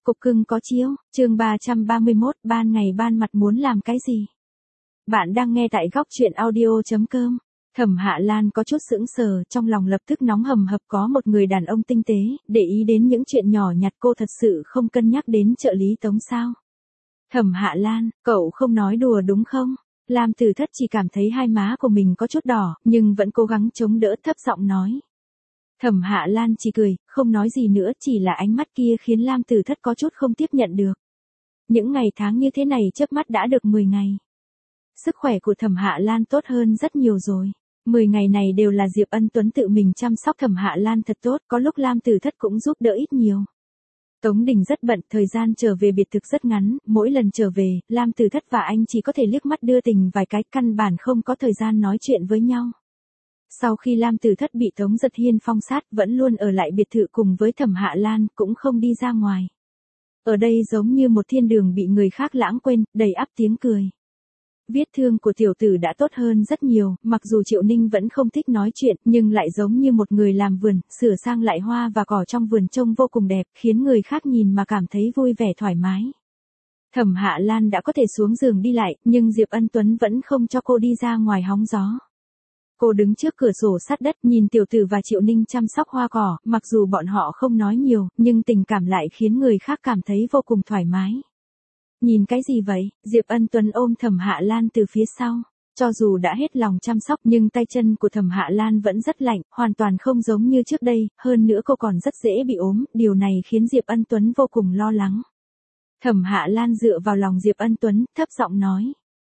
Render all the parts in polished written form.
Cục cưng có chiếu, chương 331, ban ngày ban mặt muốn làm cái gì? Bạn đang nghe tại góc chuyện audio.com. Thẩm Hạ Lan có chút sững sờ, trong lòng lập tức nóng hầm hập, có một người đàn ông tinh tế, để ý đến những chuyện nhỏ nhặt, cô thật sự không cân nhắc đến trợ lý Tống sao? Thẩm Hạ Lan, cậu không nói đùa đúng không? Lam Tử Thất chỉ cảm thấy hai má của mình có chút đỏ, nhưng vẫn cố gắng chống đỡ, thấp giọng nói. Thẩm Hạ Lan chỉ cười, không nói gì nữa, chỉ là ánh mắt kia khiến Lam Tử Thất có chút không tiếp nhận được. Những ngày tháng như thế này chớp mắt đã được 10 ngày. Sức khỏe của Thẩm Hạ Lan tốt hơn rất nhiều rồi. 10 ngày này đều là Diệp Ân Tuấn tự mình chăm sóc Thẩm Hạ Lan thật tốt, có lúc Lam Tử Thất cũng giúp đỡ ít nhiều. Tống Đình rất bận, thời gian trở về biệt thực rất ngắn, mỗi lần trở về, Lam Tử Thất và anh chỉ có thể liếc mắt đưa tình vài cái, căn bản không có thời gian nói chuyện với nhau. Sau khi Lam Tử Thất bị Tống Giật Hiên phong sát, vẫn luôn ở lại biệt thự cùng với Thẩm Hạ Lan, cũng không đi ra ngoài. Ở đây giống như một thiên đường bị người khác lãng quên, đầy ắp tiếng cười. Vết thương của tiểu tử đã tốt hơn rất nhiều, mặc dù Triệu Ninh vẫn không thích nói chuyện, nhưng lại giống như một người làm vườn, sửa sang lại hoa và cỏ trong vườn trông vô cùng đẹp, khiến người khác nhìn mà cảm thấy vui vẻ thoải mái. Thẩm Hạ Lan đã có thể xuống giường đi lại, nhưng Diệp Ân Tuấn vẫn không cho cô đi ra ngoài hóng gió. Cô đứng trước cửa sổ sát đất, nhìn tiểu tử và Triệu Ninh chăm sóc hoa cỏ, mặc dù bọn họ không nói nhiều, nhưng tình cảm lại khiến người khác cảm thấy vô cùng thoải mái. Nhìn cái gì vậy? Diệp Ân Tuấn ôm Thẩm Hạ Lan từ phía sau. Cho dù đã hết lòng chăm sóc nhưng tay chân của Thẩm Hạ Lan vẫn rất lạnh, hoàn toàn không giống như trước đây, hơn nữa cô còn rất dễ bị ốm, điều này khiến Diệp Ân Tuấn vô cùng lo lắng. Thẩm Hạ Lan dựa vào lòng Diệp Ân Tuấn, thấp giọng nói.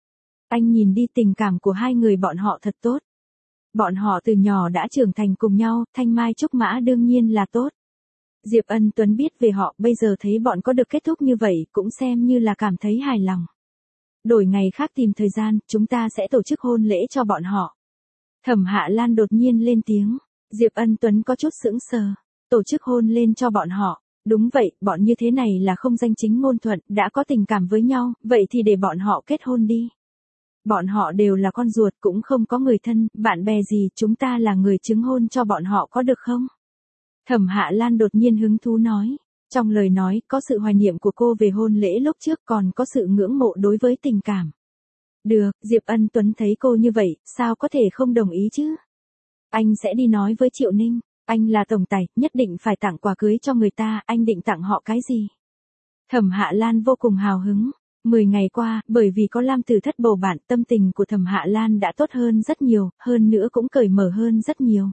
Anh nhìn đi, tình cảm của hai người bọn họ thật tốt. Bọn họ từ nhỏ đã trưởng thành cùng nhau, thanh mai trúc mã đương nhiên là tốt. Diệp Ân Tuấn biết về họ, bây giờ thấy bọn có được kết thúc như vậy, cũng xem như là cảm thấy hài lòng. Đổi ngày khác tìm thời gian, chúng ta sẽ tổ chức hôn lễ cho bọn họ. Thẩm Hạ Lan đột nhiên lên tiếng. Diệp Ân Tuấn có chút sững sờ. Tổ chức hôn lên cho bọn họ. Đúng vậy, bọn như thế này là không danh chính ngôn thuận, đã có tình cảm với nhau, vậy thì để bọn họ kết hôn đi. Bọn họ đều là con ruột, cũng không có người thân, bạn bè gì, chúng ta là người chứng hôn cho bọn họ có được không? Thẩm Hạ Lan đột nhiên hứng thú nói. Trong lời nói, có sự hoài niệm của cô về hôn lễ lúc trước, còn có sự ngưỡng mộ đối với tình cảm. Được, Diệp Ân Tuấn thấy cô như vậy, sao có thể không đồng ý chứ? Anh sẽ đi nói với Triệu Ninh, anh là tổng tài, nhất định phải tặng quà cưới cho người ta, anh định tặng họ cái gì? Thẩm Hạ Lan vô cùng hào hứng. 10 ngày qua, bởi vì có Lam Tử Thất bầu bạn, tâm tình của Thẩm Hạ Lan đã tốt hơn rất nhiều, hơn nữa cũng cởi mở hơn rất nhiều.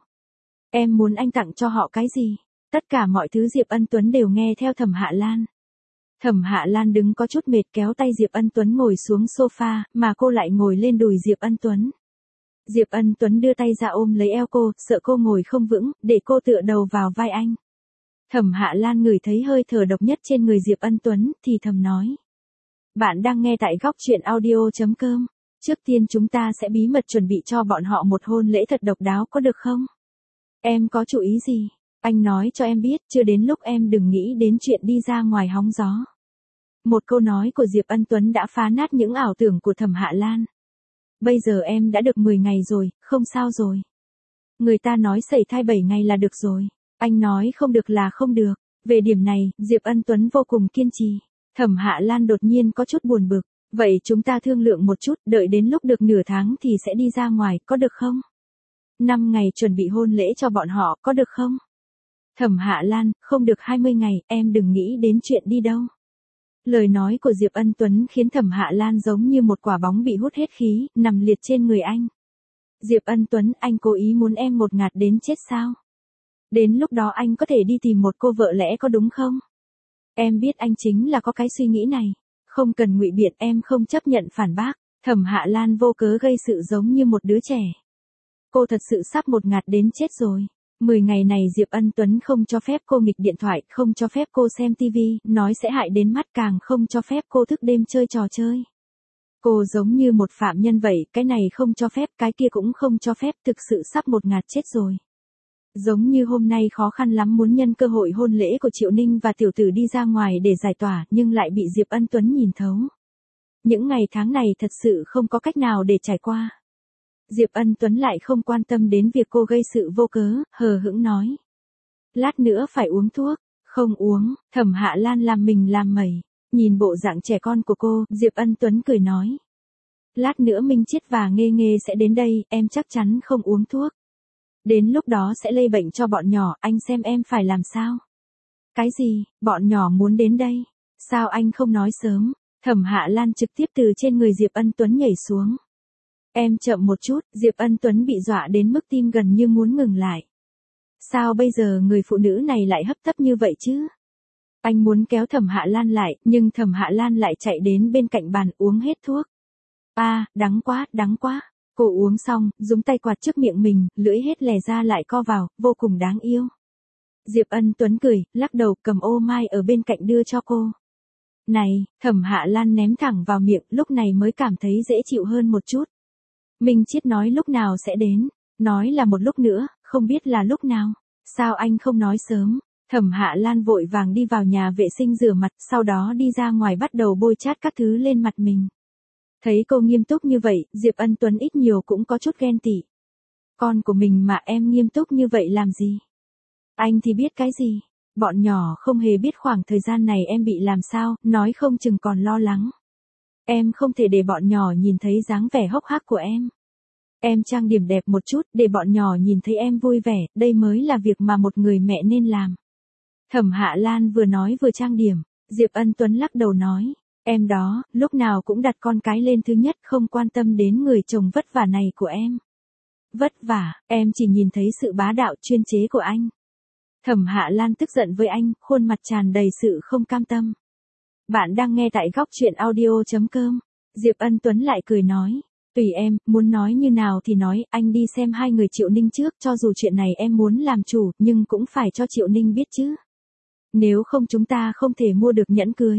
Em muốn anh tặng cho họ cái gì? Tất cả mọi thứ Diệp Ân Tuấn đều nghe theo Thẩm Hạ Lan. Thẩm Hạ Lan đứng có chút mệt, kéo tay Diệp Ân Tuấn ngồi xuống sofa, mà cô lại ngồi lên đùi Diệp Ân Tuấn. Diệp Ân Tuấn đưa tay ra ôm lấy eo cô, sợ cô ngồi không vững, để cô tựa đầu vào vai anh. Thẩm Hạ Lan ngửi thấy hơi thở độc nhất trên người Diệp Ân Tuấn, thì thầm nói. Bạn đang nghe tại góc chuyện audio.com. Trước tiên chúng ta sẽ bí mật chuẩn bị cho bọn họ một hôn lễ thật độc đáo, có được không? Em có chủ ý gì? Anh nói cho em biết, chưa đến lúc em đừng nghĩ đến chuyện đi ra ngoài hóng gió. Một câu nói của Diệp Ân Tuấn đã phá nát những ảo tưởng của Thẩm Hạ Lan. Bây giờ em đã được 10 ngày rồi, không sao rồi. Người ta nói sẩy thai 7 ngày là được rồi. Anh nói không được là không được. Về điểm này, Diệp Ân Tuấn vô cùng kiên trì. Thẩm Hạ Lan đột nhiên có chút buồn bực. Vậy chúng ta thương lượng một chút, đợi đến lúc được nửa tháng thì sẽ đi ra ngoài, có được không? 5 ngày chuẩn bị hôn lễ cho bọn họ, có được không? Thẩm Hạ Lan, không được 20 ngày, em đừng nghĩ đến chuyện đi đâu. Lời nói của Diệp Ân Tuấn khiến Thẩm Hạ Lan giống như một quả bóng bị hút hết khí, nằm liệt trên người anh. Diệp Ân Tuấn, anh cố ý muốn em một ngạt đến chết sao? Đến lúc đó anh có thể đi tìm một cô vợ lẽ có đúng không? Em biết anh chính là có cái suy nghĩ này. Không cần ngụy biện, em không chấp nhận phản bác. Thẩm Hạ Lan vô cớ gây sự giống như một đứa trẻ. Cô thật sự sắp một ngạt đến chết rồi. 10 ngày này Diệp Ân Tuấn không cho phép cô nghịch điện thoại, không cho phép cô xem tivi, nói sẽ hại đến mắt, càng không cho phép cô thức đêm chơi trò chơi. Cô giống như một phạm nhân vậy, cái này không cho phép, cái kia cũng không cho phép, thực sự sắp một ngạt chết rồi. Giống như hôm nay khó khăn lắm muốn nhân cơ hội hôn lễ của Triệu Ninh và tiểu tử đi ra ngoài để giải tỏa, nhưng lại bị Diệp Ân Tuấn nhìn thấu. Những ngày tháng này thật sự không có cách nào để trải qua. Diệp Ân Tuấn lại không quan tâm đến việc cô gây sự vô cớ, hờ hững nói. Lát nữa phải uống thuốc, Không uống, Thẩm Hạ Lan làm mình làm mẩy. Nhìn bộ dạng trẻ con của cô, Diệp Ân Tuấn cười nói. Lát nữa Minh Chiết và Nghê Nghê sẽ đến đây, em chắc chắn không uống thuốc. Đến lúc đó sẽ lây bệnh cho bọn nhỏ, anh xem em phải làm sao? Cái gì, bọn nhỏ muốn đến đây? Sao anh không nói sớm? Thẩm Hạ Lan trực tiếp từ trên người Diệp Ân Tuấn nhảy xuống. Em chậm một chút, Diệp Ân Tuấn bị dọa đến mức tim gần như muốn ngừng lại. Sao bây giờ người phụ nữ này lại hấp tấp như vậy chứ? Anh muốn kéo Thẩm Hạ Lan lại, nhưng Thẩm Hạ Lan lại chạy đến bên cạnh bàn uống hết thuốc. Đắng quá, đắng quá. Cô uống xong, dùng tay quạt trước miệng mình, lưỡi hết lè ra lại co vào, vô cùng đáng yêu. Diệp Ân Tuấn cười, lắc đầu cầm ô mai ở bên cạnh đưa cho cô. Này, Thẩm Hạ Lan ném thẳng vào miệng, lúc này mới cảm thấy dễ chịu hơn một chút. Minh Chiết nói lúc nào sẽ đến, nói là một lúc nữa, không biết là lúc nào. Sao anh không nói sớm? Thẩm Hạ Lan vội vàng đi vào nhà vệ sinh rửa mặt, sau đó đi ra ngoài bắt đầu bôi chát các thứ lên mặt mình. Thấy cô nghiêm túc như vậy, Diệp Ân Tuấn ít nhiều cũng có chút ghen tị. Con của mình mà em nghiêm túc như vậy làm gì? Anh thì biết cái gì? Bọn nhỏ không hề biết khoảng thời gian này em bị làm sao, nói không chừng còn lo lắng. Em không thể để bọn nhỏ nhìn thấy dáng vẻ hốc hác của em. Em trang điểm đẹp một chút để bọn nhỏ nhìn thấy em vui vẻ, đây mới là việc mà một người mẹ nên làm. Thẩm Hạ Lan vừa nói vừa trang điểm, Diệp Ân Tuấn lắc đầu nói, em đó, lúc nào cũng đặt con cái lên thứ nhất, không quan tâm đến người chồng vất vả này của em. Vất vả, em chỉ nhìn thấy sự bá đạo chuyên chế của anh. Thẩm Hạ Lan tức giận với anh, khuôn mặt tràn đầy sự không cam tâm. Bạn đang nghe tại góc truyện audio.com. Diệp Ân Tuấn lại cười nói, tùy em, muốn nói như nào thì nói, anh đi xem hai người Triệu Ninh trước, cho dù chuyện này em muốn làm chủ, nhưng cũng phải cho Triệu Ninh biết chứ. Nếu không chúng ta không thể mua được nhẫn cưới.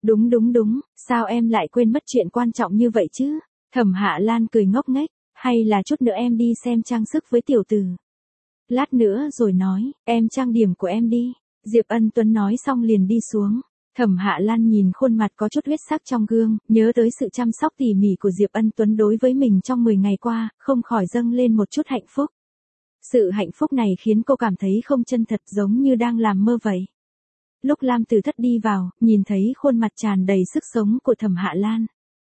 Đúng, sao em lại quên mất chuyện quan trọng như vậy chứ? Thẩm Hạ Lan cười ngốc nghếch, hay là chút nữa em đi xem trang sức với tiểu tử. Lát nữa rồi nói, em trang điểm của em đi. Diệp Ân Tuấn nói xong liền đi xuống. Thẩm Hạ Lan nhìn khuôn mặt có chút huyết sắc trong gương, nhớ tới sự chăm sóc tỉ mỉ của Diệp Ân Tuấn đối với mình trong 10 ngày qua, không khỏi dâng lên một chút hạnh phúc. Sự hạnh phúc này khiến cô cảm thấy không chân thật, giống như đang làm mơ vậy. Lúc Lam Tử Thất đi vào, nhìn thấy khuôn mặt tràn đầy sức sống của Thẩm Hạ Lan.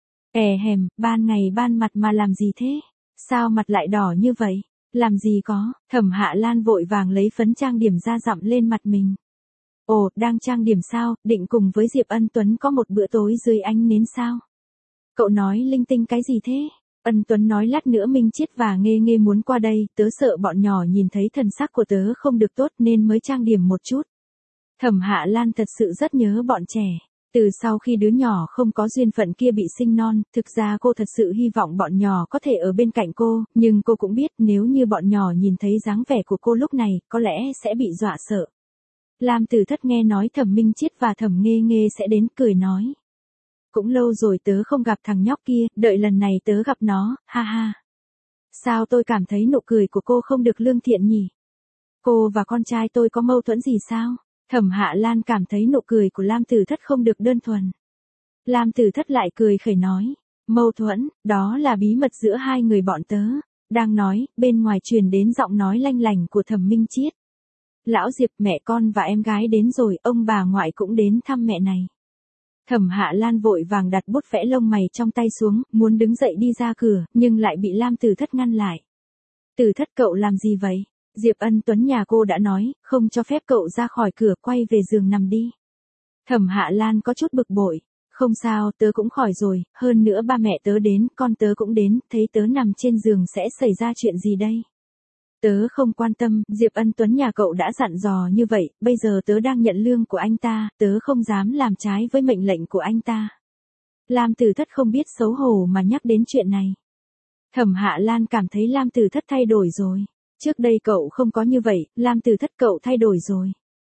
Ban ngày ban mặt mà làm gì thế? Sao mặt lại đỏ như vậy? Làm gì có? Thẩm Hạ Lan vội vàng lấy phấn trang điểm ra dặm lên mặt mình. Ồ, đang trang điểm sao, định cùng với Diệp Ân Tuấn có một bữa tối dưới ánh nến sao? Cậu nói linh tinh cái gì thế? Ân Tuấn nói lát nữa Minh Chiết và Nghê Nghê muốn qua đây, tớ sợ bọn nhỏ nhìn thấy thần sắc của tớ không được tốt nên mới trang điểm một chút. Thẩm Hạ Lan thật sự rất nhớ bọn trẻ. Từ sau khi đứa nhỏ không có duyên phận kia bị sinh non, thực ra cô thật sự hy vọng bọn nhỏ có thể ở bên cạnh cô, nhưng cô cũng biết nếu như bọn nhỏ nhìn thấy dáng vẻ của cô lúc này, có lẽ sẽ bị dọa sợ. Lam Tử Thất nghe nói Thẩm Minh Chiết và Thẩm Nghê Nghê sẽ đến, cười nói. Cũng lâu rồi tớ không gặp thằng nhóc kia, đợi lần này tớ gặp nó, ha ha. Sao tôi cảm thấy nụ cười của cô không được lương thiện nhỉ? Cô và con trai tôi có mâu thuẫn gì sao? Thẩm Hạ Lan cảm thấy nụ cười của Lam Tử Thất không được đơn thuần. Lam Tử Thất lại cười khẩy nói, mâu thuẫn, đó là bí mật giữa hai người bọn tớ. Đang nói, bên ngoài truyền đến giọng nói lanh lảnh của Thẩm Minh Chiết. Lão Diệp, mẹ con và em gái đến rồi, ông bà ngoại cũng đến thăm mẹ này. Thẩm Hạ Lan vội vàng đặt bút vẽ lông mày trong tay xuống, muốn đứng dậy đi ra cửa, nhưng lại bị Lam Tử Thất ngăn lại. Tử Thất, cậu làm gì vậy? Diệp Ân Tuấn nhà cô đã nói, không cho phép cậu ra khỏi cửa, quay về giường nằm đi. Thẩm Hạ Lan có chút bực bội. Không sao, tớ cũng khỏi rồi, hơn nữa ba mẹ tớ đến, con tớ cũng đến, thấy tớ nằm trên giường sẽ xảy ra chuyện gì đây? Tớ không quan tâm, Diệp Ân Tuấn nhà cậu đã dặn dò như vậy, bây giờ tớ đang nhận lương của anh ta, tớ không dám làm trái với mệnh lệnh của anh ta. Lam Tử Thất không biết xấu hổ mà nhắc đến chuyện này. Thẩm Hạ Lan cảm thấy Lam Tử Thất thay đổi rồi. Trước đây cậu không có như vậy, Lam Tử Thất cậu thay đổi rồi.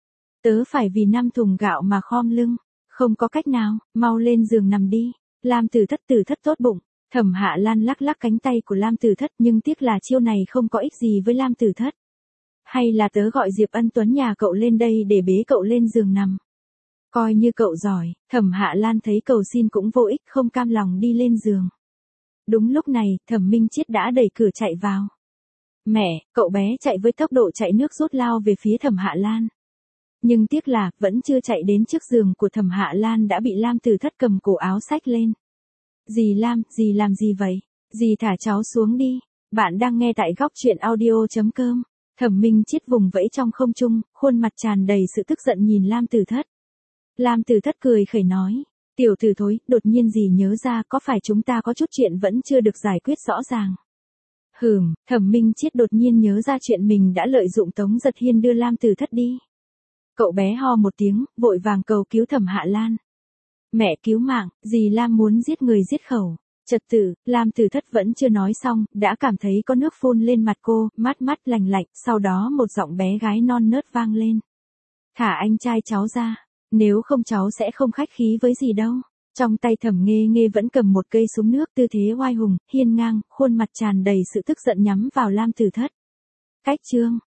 Tớ phải vì 5 thùng gạo mà khom lưng. Không có cách nào, mau lên giường nằm đi. Lam Tử Thất tốt bụng. Thẩm Hạ Lan lắc lắc cánh tay của Lam Tử Thất, nhưng tiếc là chiêu này không có ích gì với Lam Tử Thất. Hay là tớ gọi Diệp Ân Tuấn nhà cậu lên đây để bế cậu lên giường nằm. Coi như cậu giỏi. Thẩm Hạ Lan thấy cầu xin cũng vô ích, không cam lòng đi lên giường. Đúng lúc này, Thẩm Minh Chiết đã đẩy cửa chạy vào. Mẹ, cậu bé chạy với tốc độ chạy nước rút lao về phía Thẩm Hạ Lan. Nhưng tiếc là, vẫn chưa chạy đến trước giường của Thẩm Hạ Lan đã bị Lam Tử Thất cầm cổ áo xách lên. Dì Lam, dì làm gì vậy? Dì thả cháu xuống đi. Bạn đang nghe tại góc truyện audio.com. Thẩm Minh Chiết vùng vẫy trong không trung, khuôn mặt tràn đầy sự tức giận nhìn Lam Tử Thất. Lam Tử Thất cười khẩy nói, tiểu tử thối, đột nhiên dì nhớ ra có phải chúng ta có chút chuyện vẫn chưa được giải quyết rõ ràng. Thẩm Minh Chiết đột nhiên nhớ ra chuyện mình đã lợi dụng Tống Giật Hiên đưa Lam Tử Thất đi. Cậu bé ho một tiếng, vội vàng cầu cứu Thẩm Hạ Lan. Mẹ cứu mạng, dì Lam muốn giết người giết khẩu. Trật tự, Lam Tử Thất vẫn chưa nói xong, đã cảm thấy có nước phun lên mặt cô, mát lành lạnh, sau đó một giọng bé gái non nớt vang lên. Thả anh trai cháu ra, nếu không cháu sẽ không khách khí với dì đâu. Trong tay Thẩm Nghê Nghê vẫn cầm một cây súng nước, tư thế oai hùng, hiên ngang, khuôn mặt tràn đầy sự tức giận nhắm vào Lam Tử Thất. Cách chương